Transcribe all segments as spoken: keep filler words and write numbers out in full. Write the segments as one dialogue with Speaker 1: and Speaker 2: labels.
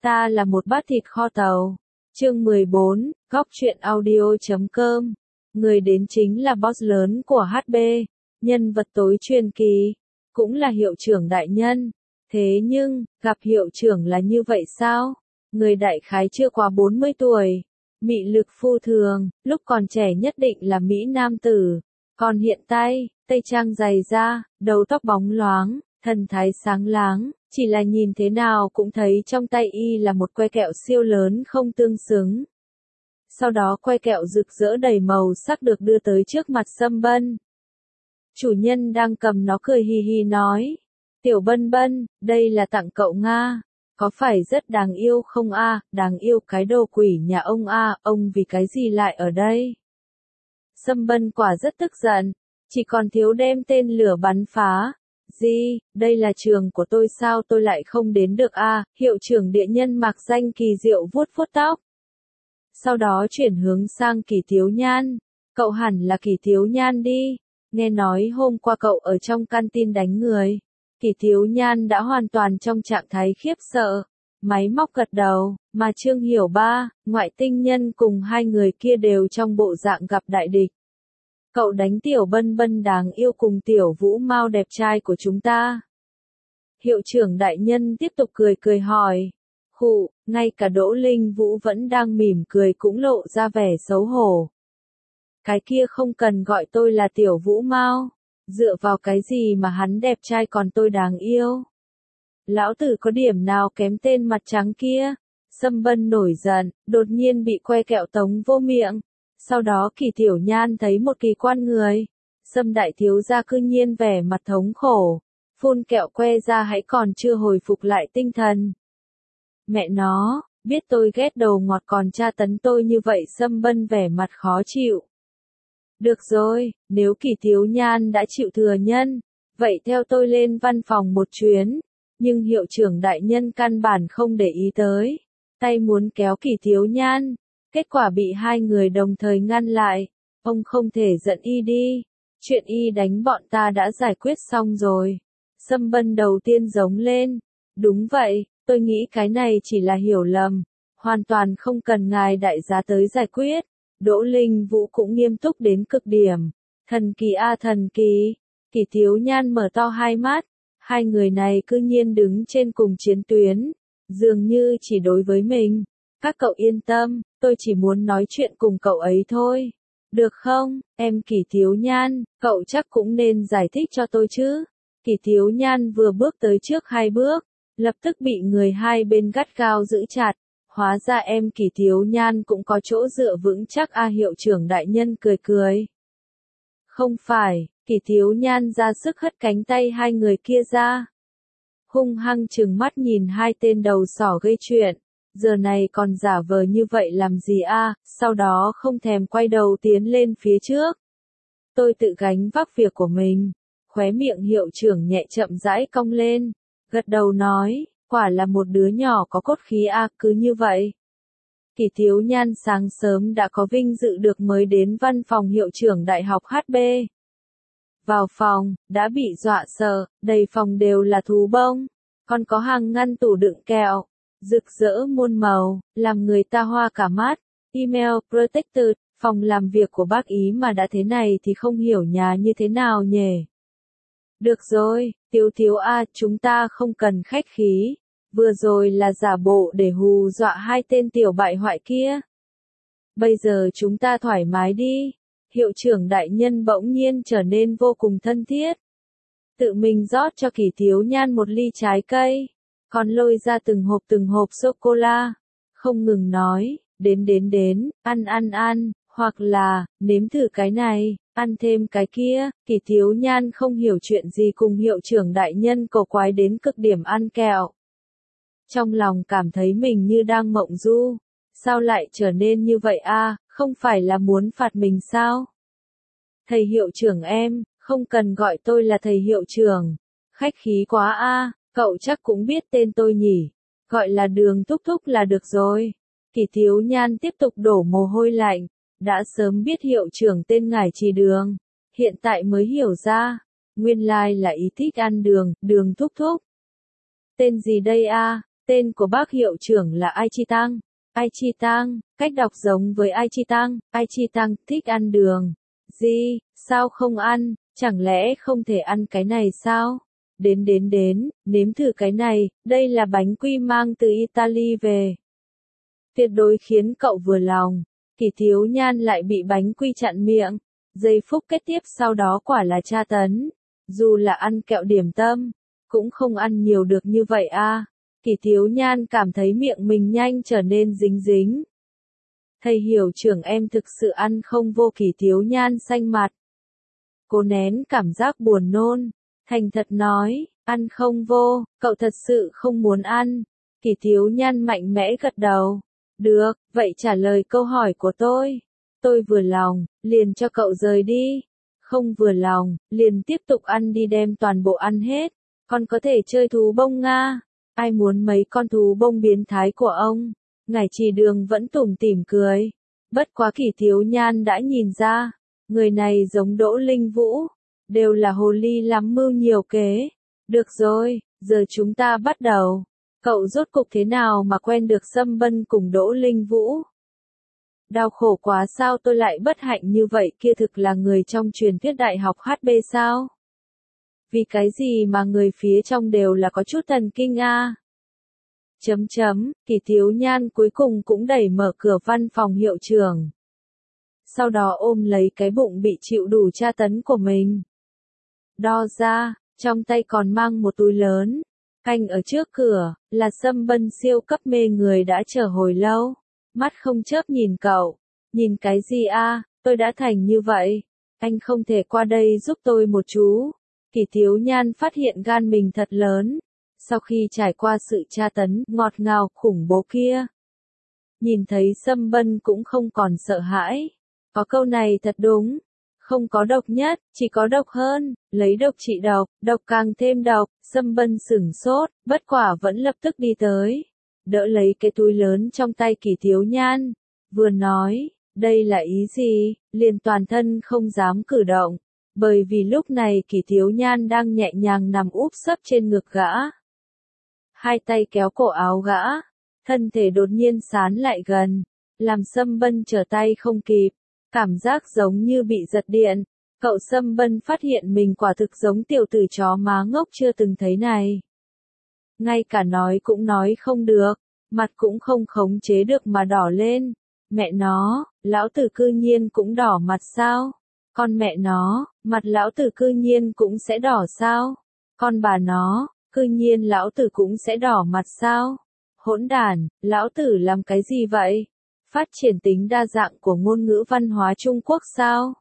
Speaker 1: Ta là một bát thịt kho tàu. Chương mười bốn, góc truyện audio chấm com. Người đến chính là boss lớn của hát bê, nhân vật tối truyền kỳ, cũng là hiệu trưởng đại nhân. Thế nhưng, gặp hiệu trưởng là như vậy sao? Người đại khái chưa quá bốn mươi tuổi, mị lực phu thường, lúc còn trẻ nhất định là Mỹ nam tử. Còn hiện tại, tây trang dày da, đầu tóc bóng loáng, thần thái sáng láng, chỉ là nhìn thế nào cũng thấy trong tay y là một que kẹo siêu lớn không tương xứng. Sau đó que kẹo rực rỡ đầy màu sắc được đưa tới trước mặt Sâm Bân. Chủ nhân đang cầm nó cười hì hì nói, Tiểu Bân Bân, đây là tặng cậu Nga, có phải rất đáng yêu không a? Đáng yêu cái đồ quỷ nhà ông a, ông vì cái gì lại ở đây? Sâm Bân quả rất tức giận, chỉ còn thiếu đem tên lửa bắn phá. Gì, đây là trường của tôi sao tôi lại không đến được a? Hiệu trưởng địa nhân mạc danh kỳ diệu vuốt vuốt tóc. Sau đó chuyển hướng sang Kỳ Thiếu Nhan, cậu hẳn là Kỳ Thiếu Nhan đi, nghe nói hôm qua cậu ở trong canteen đánh người. Kỳ Thiếu Nhan đã hoàn toàn trong trạng thái khiếp sợ, máy móc gật đầu, mà Trương Hiểu Ba, ngoại tinh nhân cùng hai người kia đều trong bộ dạng gặp đại địch. Cậu đánh Tiểu Bân Bân đáng yêu cùng Tiểu Vũ Mao đẹp trai của chúng ta. Hiệu trưởng đại nhân tiếp tục cười cười hỏi. Khụ, ngay cả Đỗ Linh Vũ vẫn đang mỉm cười cũng lộ ra vẻ xấu hổ. Cái kia không cần gọi tôi là Tiểu Vũ Mao, dựa vào cái gì mà hắn đẹp trai còn tôi đáng yêu. Lão tử có điểm nào kém tên mặt trắng kia? Sâm Bân nổi giận, đột nhiên bị que kẹo tống vô miệng. Sau đó Kỳ Tiểu Nhan thấy một kỳ quan người. Sâm đại thiếu gia cư nhiên vẻ mặt thống khổ, phun kẹo que ra hãy còn chưa hồi phục lại tinh thần. Mẹ nó, biết tôi ghét đầu ngọt còn tra tấn tôi như vậy. Sâm Bân vẻ mặt khó chịu. Được rồi, nếu Kỳ Thiếu Nhan đã chịu thừa nhân, vậy theo tôi lên văn phòng một chuyến. Nhưng hiệu trưởng đại nhân căn bản không để ý tới, tay muốn kéo Kỳ Thiếu Nhan, kết quả bị hai người đồng thời ngăn lại. Ông không thể giận y đi, chuyện y đánh bọn ta đã giải quyết xong rồi. Sâm Bân đầu tiên giống lên, đúng vậy, tôi nghĩ cái này chỉ là hiểu lầm, hoàn toàn không cần ngài đại giá tới giải quyết. Đỗ Linh Vũ cũng nghiêm túc đến cực điểm, thần kỳ a thần kỳ. Kỳ Thiếu Nhan mở to hai mắt, hai người này cư nhiên đứng trên cùng chiến tuyến, dường như chỉ đối với mình. Các cậu yên tâm, tôi chỉ muốn nói chuyện cùng cậu ấy thôi. Được không, em Kỳ Thiếu Nhan, cậu chắc cũng nên giải thích cho tôi chứ. Kỳ Thiếu Nhan vừa bước tới trước hai bước, lập tức bị người hai bên gắt gao giữ chặt. Hóa ra em Kỳ Thiếu Nhan cũng có chỗ dựa vững chắc a. Hiệu trưởng đại nhân cười cười. Không phải, Kỳ Thiếu Nhan ra sức hất cánh tay hai người kia ra. Hung hăng trừng mắt nhìn hai tên đầu sỏ gây chuyện. Giờ này còn giả vờ như vậy làm gì a? Sau đó không thèm quay đầu tiến lên phía trước. Tôi tự gánh vác việc của mình. Khóe miệng hiệu trưởng nhẹ chậm rãi cong lên, gật đầu nói, quả là một đứa nhỏ có cốt khí a. Cứ như vậy. Kỳ Thiếu Nhan sáng sớm đã có vinh dự được mới đến văn phòng hiệu trưởng đại học hát bê. Vào phòng, đã bị dọa sợ, đầy phòng đều là thú bông, còn có hàng ngăn tủ đựng kẹo, rực rỡ muôn màu, làm người ta hoa cả mắt. Email protected, phòng làm việc của bác ý mà đã thế này thì không hiểu nhà như thế nào nhỉ. Được rồi, Tiếu Thiếu a, chúng ta không cần khách khí. Vừa rồi là giả bộ để hù dọa hai tên tiểu bại hoại kia. Bây giờ chúng ta thoải mái đi. Hiệu trưởng đại nhân bỗng nhiên trở nên vô cùng thân thiết. Tự mình rót cho Kỳ Thiếu Nhan một ly trái cây, còn lôi ra từng hộp từng hộp sô-cô-la. Không ngừng nói, đến đến đến, ăn ăn ăn, hoặc là, nếm thử cái này, ăn thêm cái kia. Kỳ Thiếu Nhan không hiểu chuyện gì cùng hiệu trưởng đại nhân cổ quái đến cực điểm ăn kẹo. Trong lòng cảm thấy mình như đang mộng du. Sao lại trở nên như vậy a? Không phải là muốn phạt mình sao? Thầy hiệu trưởng em, không cần gọi tôi là thầy hiệu trưởng. Khách khí quá a, cậu chắc cũng biết tên tôi nhỉ. Gọi là Đường thúc thúc là được rồi. Kỳ Thiếu Nhan tiếp tục đổ mồ hôi lạnh. Đã sớm biết hiệu trưởng tên ngài chỉ Đường. Hiện tại mới hiểu ra. Nguyên lai là ý thích ăn đường, Đường thúc thúc. Tên gì đây a? Tên của bác hiệu trưởng là Ai Chi Tăng. Ai Chi Tăng, cách đọc giống với Ai Chi Tăng. Ai Chi Tăng thích ăn đường. Gì, sao không ăn, chẳng lẽ không thể ăn cái này sao? Đến đến đến, nếm thử cái này, đây là bánh quy mang từ Italy về. Tuyệt đối khiến cậu vừa lòng. Kỷ Thiếu Nhan lại bị bánh quy chặn miệng. Giây phút kế tiếp sau đó quả là tra tấn. Dù là ăn kẹo điểm tâm, cũng không ăn nhiều được như vậy a. Kỷ Thiếu Nhan cảm thấy miệng mình nhanh trở nên dính dính. Thầy hiệu trưởng em thực sự ăn không vô. Kỷ Thiếu Nhan xanh mặt. Cô nén cảm giác buồn nôn. Thành thật nói, ăn không vô, cậu thật sự không muốn ăn. Kỷ Thiếu Nhan mạnh mẽ gật đầu. Được, vậy trả lời câu hỏi của tôi. Tôi vừa lòng, liền cho cậu rời đi. Không vừa lòng, liền tiếp tục ăn đi, đem toàn bộ ăn hết. Còn có thể chơi thú bông Nga. Ai muốn mấy con thú bông biến thái của ông? Ngải Trì Đường vẫn tủm tỉm cười. Bất quá Kỷ Thiếu Nhan đã nhìn ra. Người này giống Đỗ Linh Vũ. Đều là hồ ly lắm mưu nhiều kế. Được rồi, giờ chúng ta bắt đầu. Cậu rốt cục thế nào mà quen được Sâm Bân cùng Đỗ Linh Vũ? Đau khổ quá sao tôi lại bất hạnh như vậy, kia thực là người trong truyền thuyết đại học hát bê sao? Vì cái gì mà người phía trong đều là có chút thần kinh a? Chấm chấm, Kỷ Thiếu Nhan cuối cùng cũng đẩy mở cửa văn phòng hiệu trưởng. Sau đó ôm lấy cái bụng bị chịu đủ tra tấn của mình. Đo ra, trong tay còn mang một túi lớn. Canh ở trước cửa, là Sâm Bân siêu cấp mê người đã chờ hồi lâu. Mắt không chớp nhìn cậu. Nhìn cái gì a? Tôi đã thành như vậy. Anh không thể qua đây giúp tôi một chú. Kỷ Thiếu Nhan phát hiện gan mình thật lớn. Sau khi trải qua sự tra tấn, ngọt ngào, khủng bố kia. Nhìn thấy Sâm Bân cũng không còn sợ hãi. Có câu này thật đúng. Không có độc nhất, chỉ có độc hơn. Lấy độc trị độc, độc càng thêm độc. Sâm Bân sửng sốt, bất quả vẫn lập tức đi tới. Đỡ lấy cái túi lớn trong tay Kỷ Thiếu Nhan. Vừa nói, đây là ý gì, liền toàn thân không dám cử động. Bởi vì lúc này Kỷ Thiếu Nhan đang nhẹ nhàng nằm úp sấp trên ngực gã. Hai tay kéo cổ áo gã. Thân thể đột nhiên sán lại gần. Làm Sâm Bân trở tay không kịp. Cảm giác giống như bị giật điện. Cậu Sâm Bân phát hiện mình quả thực giống tiểu tử chó má ngốc chưa từng thấy này. Ngay cả nói cũng nói không được, mặt cũng không khống chế được mà đỏ lên. Mẹ nó, lão tử cư nhiên cũng đỏ mặt sao? Con mẹ nó, mặt lão tử cư nhiên cũng sẽ đỏ sao? Con bà nó, cư nhiên lão tử cũng sẽ đỏ mặt sao? Hỗn đản, lão tử làm cái gì vậy? Phát triển tính đa dạng của ngôn ngữ văn hóa Trung Quốc sao?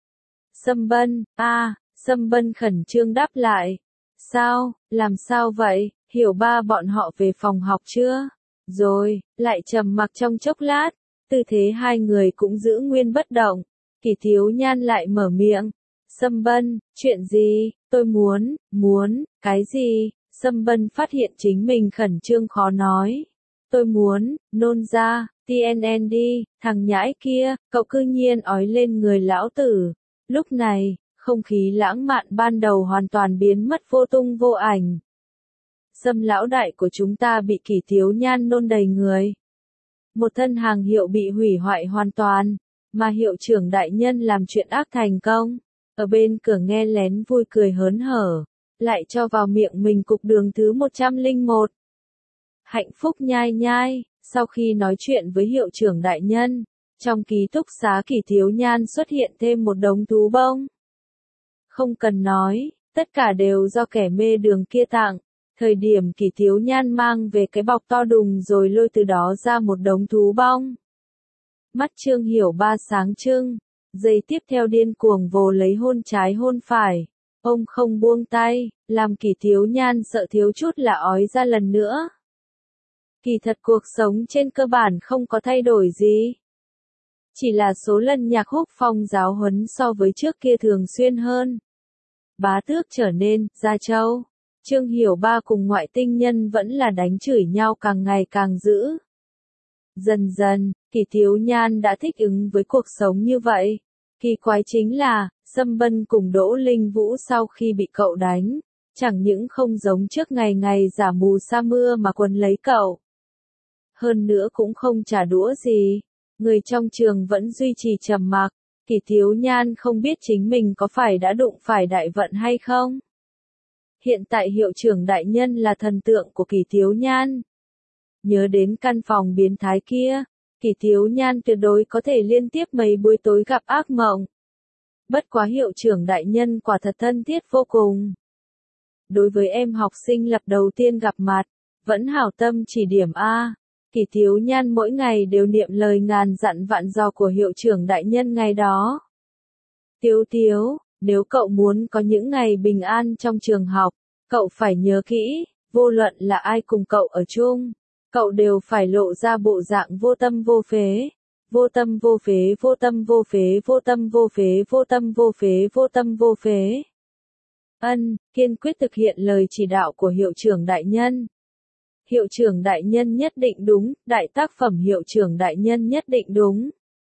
Speaker 1: Sâm Bân, a, à, Sâm Bân khẩn trương đáp lại. Sao, làm sao vậy, Hiểu Ba bọn họ về phòng học chưa? Rồi, lại trầm mặc trong chốc lát, tư thế hai người cũng giữ nguyên bất động. Kỷ Thiếu Nhan lại mở miệng. Sâm Bân, chuyện gì, tôi muốn, muốn, cái gì? Sâm Bân phát hiện chính mình khẩn trương khó nói. Tôi muốn, nôn ra, tê en en đi, thằng nhãi kia, cậu cư nhiên ói lên người lão tử. Lúc này, không khí lãng mạn ban đầu hoàn toàn biến mất vô tung vô ảnh. Sâm lão đại của chúng ta bị Kỷ Thiếu Nhan nôn đầy người. Một thân hàng hiệu bị hủy hoại hoàn toàn, mà hiệu trưởng đại nhân làm chuyện ác thành công. Ở bên cửa nghe lén vui cười hớn hở, lại cho vào miệng mình cục đường thứ một trăm lẻ một. Hạnh phúc nhai nhai, sau khi nói chuyện với hiệu trưởng đại nhân, trong ký túc xá Kỷ Thiếu Nhan xuất hiện thêm một đống thú bông. Không cần nói, tất cả đều do kẻ mê đường kia tặng. Thời điểm Kỷ Thiếu Nhan mang về cái bọc to đùng rồi lôi từ đó ra một đống thú bông. Mắt Trương Hiểu Ba sáng trưng, giây tiếp theo điên cuồng vồ lấy hôn trái hôn phải. Ông không buông tay, làm Kỷ Thiếu Nhan sợ thiếu chút là ói ra lần nữa. Kỳ thật cuộc sống trên cơ bản không có thay đổi gì. Chỉ là số lần Nhạc Húc Phong giáo huấn so với trước kia thường xuyên hơn. Bá tước trở nên, Gia Châu. Trương Hiểu Ba cùng ngoại tinh nhân vẫn là đánh chửi nhau càng ngày càng dữ. Dần dần, Kỷ Thiếu Nhan đã thích ứng với cuộc sống như vậy. Kỳ quái chính là, Sâm Bân cùng Đỗ Linh Vũ sau khi bị cậu đánh, chẳng những không giống trước ngày ngày giả mù sa mưa mà quấn lấy cậu. Hơn nữa cũng không trả đũa gì. Người trong trường vẫn duy trì trầm mặc. Kỷ Thiếu Nhan không biết chính mình có phải đã đụng phải đại vận hay không. Hiện tại hiệu trưởng đại nhân là thần tượng của Kỷ Thiếu Nhan. Nhớ đến căn phòng biến thái kia, Kỷ Thiếu Nhan tuyệt đối có thể liên tiếp mấy buổi tối gặp ác mộng. Bất quá hiệu trưởng đại nhân quả thật thân thiết vô cùng. Đối với em học sinh lập đầu tiên gặp mặt, vẫn hảo tâm chỉ điểm A. Kỷ Thiếu Nhan mỗi ngày đều niệm lời ngàn dặn vạn dò của hiệu trưởng đại nhân ngày đó. Tiếu Tiếu, nếu cậu muốn có những ngày bình an trong trường học, cậu phải nhớ kỹ, vô luận là ai cùng cậu ở chung, cậu đều phải lộ ra bộ dạng vô tâm vô phế. Vô tâm vô phế, vô tâm vô phế, vô tâm vô phế, vô tâm vô phế, vô tâm vô phế. Ân, kiên quyết thực hiện lời chỉ đạo của hiệu trưởng đại nhân. Hiệu trưởng đại nhân nhất định đúng, đại tác phẩm hiệu trưởng đại nhân nhất định đúng.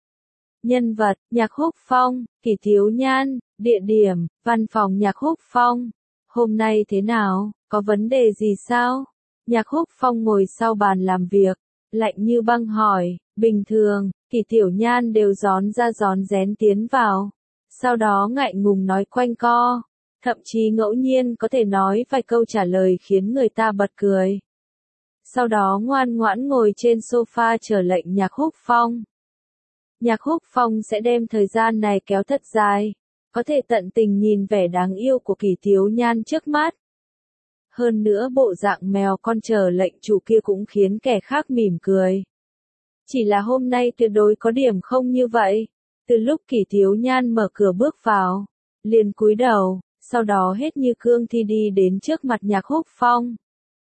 Speaker 1: Nhân vật, Nhạc Húc Phong, Kỷ Thiếu Nhan, địa điểm, văn phòng Nhạc Húc Phong. Hôm nay thế nào, có vấn đề gì sao? Nhạc Húc Phong ngồi sau bàn làm việc, lạnh như băng hỏi, bình thường, Kỷ Tiểu Nhan đều gión ra gión rén tiến vào. Sau đó ngại ngùng nói quanh co, thậm chí ngẫu nhiên có thể nói vài câu trả lời khiến người ta bật cười. Sau đó ngoan ngoãn ngồi trên sofa chờ lệnh Nhạc Húc Phong. Nhạc Húc Phong sẽ đem thời gian này kéo thật dài, có thể tận tình nhìn vẻ đáng yêu của Kỷ Thiếu Nhan trước mắt. Hơn nữa bộ dạng mèo con chờ lệnh chủ kia cũng khiến kẻ khác mỉm cười. Chỉ là hôm nay tuyệt đối có điểm không như vậy. Từ lúc Kỷ Thiếu Nhan mở cửa bước vào, liền cúi đầu, sau đó hết như cương thi đi đến trước mặt Nhạc Húc Phong.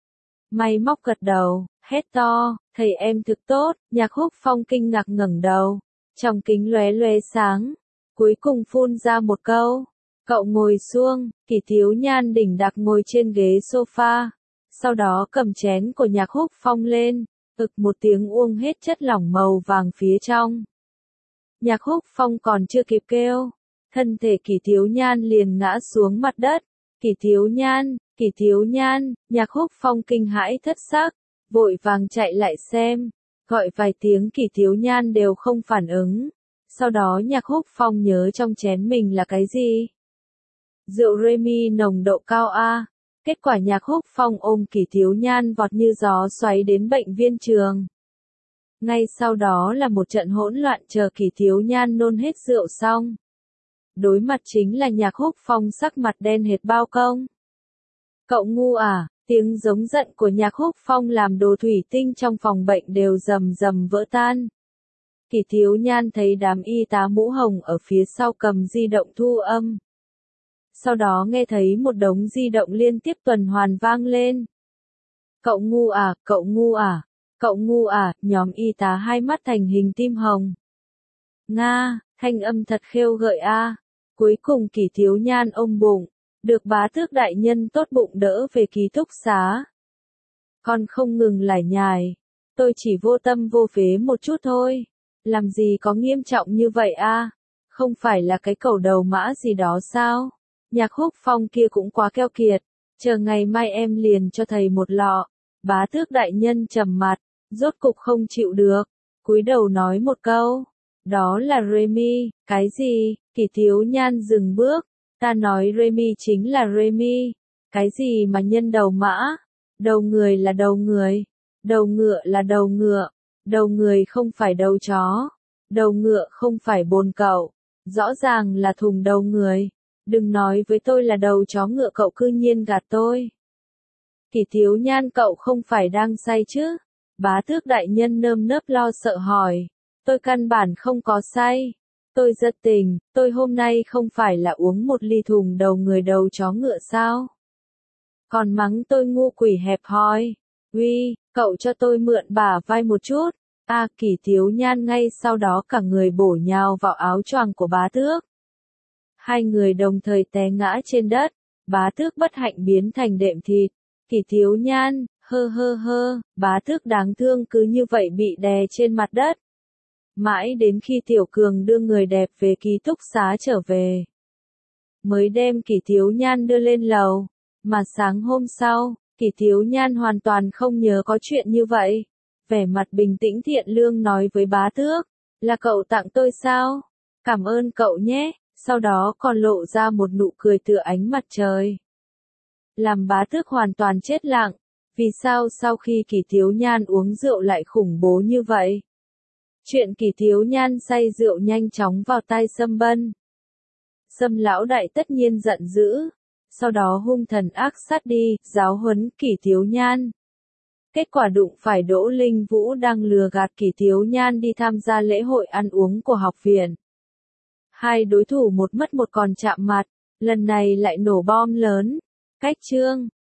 Speaker 1: May móc gật đầu, hét to, thầy em thực tốt. Nhạc Húc Phong kinh ngạc ngẩng đầu, trong kính lóe lóe sáng, cuối cùng phun ra một câu, cậu ngồi xuống. Kỷ Thiếu Nhan đỉnh đạc ngồi trên ghế sofa, sau đó cầm chén của Nhạc Húc Phong lên, ực một tiếng uống hết chất lỏng màu vàng phía trong. Nhạc Húc Phong còn chưa kịp kêu, thân thể Kỷ Thiếu Nhan liền ngã xuống mặt đất. Kỷ Thiếu Nhan, Kỷ Thiếu Nhan, Nhạc Húc Phong kinh hãi thất sắc, vội vàng chạy lại xem, gọi vài tiếng Kỷ Thiếu Nhan đều không phản ứng. Sau đó Nhạc Húc Phong nhớ trong chén mình là cái gì? Rượu Remy nồng độ cao A. Kết quả Nhạc Húc Phong ôm Kỷ Thiếu Nhan vọt như gió xoáy đến bệnh viên trường. Ngay sau đó là một trận hỗn loạn chờ Kỷ Thiếu Nhan nôn hết rượu xong. Đối mặt chính là Nhạc Húc Phong sắc mặt đen hệt bao công. Cậu ngu à, tiếng giống giận của Nhạc Húc Phong làm đồ thủy tinh trong phòng bệnh đều rầm rầm vỡ tan. Kỷ Thiếu Nhan thấy đám y tá mũ hồng ở phía sau cầm di động thu âm. Sau đó nghe thấy một đống di động liên tiếp tuần hoàn vang lên. Cậu ngu à, cậu ngu à, cậu ngu à, nhóm y tá hai mắt thành hình tim hồng. Nga, thanh âm thật khêu gợi a. Cuối cùng Kỷ Thiếu Nhan ôm bụng, được bá tước đại nhân tốt bụng đỡ về ký túc xá. Con không ngừng lải nhải, tôi chỉ vô tâm vô phế một chút thôi, làm gì có nghiêm trọng như vậy a? Không phải là cái cẩu đầu mã gì đó sao? Nhạc Húc Phong kia cũng quá keo kiệt, chờ ngày mai em liền cho thầy một lọ. Bá tước đại nhân trầm mặt, rốt cục không chịu được, cúi đầu nói một câu, đó là Remy. Cái gì? Kỷ Thiếu Nhan dừng bước, ta nói Remy chính là Remy. Cái gì mà nhân đầu mã? Đầu người là đầu người, đầu ngựa là đầu ngựa, đầu người không phải đầu chó, đầu ngựa không phải bồn cậu, rõ ràng là thùng đầu người. Đừng nói với tôi là đầu chó ngựa, cậu cư nhiên gạt tôi. Kỷ Thiếu Nhan, cậu không phải đang say chứ? Bá tước đại nhân nơm nớp lo sợ hỏi. Tôi căn bản không có say. Tôi rất tỉnh, tôi hôm nay không phải là uống một ly thùng đầu người đầu chó ngựa sao? Còn mắng tôi ngu quỷ hẹp hòi. Uy, cậu cho tôi mượn bả vai một chút. A, à, Kỷ Thiếu Nhan ngay sau đó cả người bổ nhào vào áo choàng của bá tước. Hai người đồng thời té ngã trên đất, bá tước bất hạnh biến thành đệm thịt. Kỷ Thiếu Nhan, hơ hơ hơ, bá tước đáng thương cứ như vậy bị đè trên mặt đất. Mãi đến khi Tiểu Cường đưa người đẹp về ký túc xá trở về, mới đem Kỷ Thiếu Nhan đưa lên lầu. Mà sáng hôm sau, Kỷ Thiếu Nhan hoàn toàn không nhớ có chuyện như vậy. Vẻ mặt bình tĩnh thiện lương nói với bá tước, là cậu tặng tôi sao? Cảm ơn cậu nhé, sau đó còn lộ ra một nụ cười tựa ánh mặt trời. Làm bá tước hoàn toàn chết lặng, vì sao sau khi Kỷ Thiếu Nhan uống rượu lại khủng bố như vậy? Chuyện Kỷ Thiếu Nhan say rượu nhanh chóng vào tai Sâm Bân. Sâm lão đại tất nhiên giận dữ, sau đó hung thần ác sát đi, giáo huấn Kỷ Thiếu Nhan. Kết quả đụng phải Đỗ Linh Vũ đang lừa gạt Kỷ Thiếu Nhan đi tham gia lễ hội ăn uống của học viện. Hai đối thủ một mất một còn chạm mặt, lần này lại nổ bom lớn. Cách chương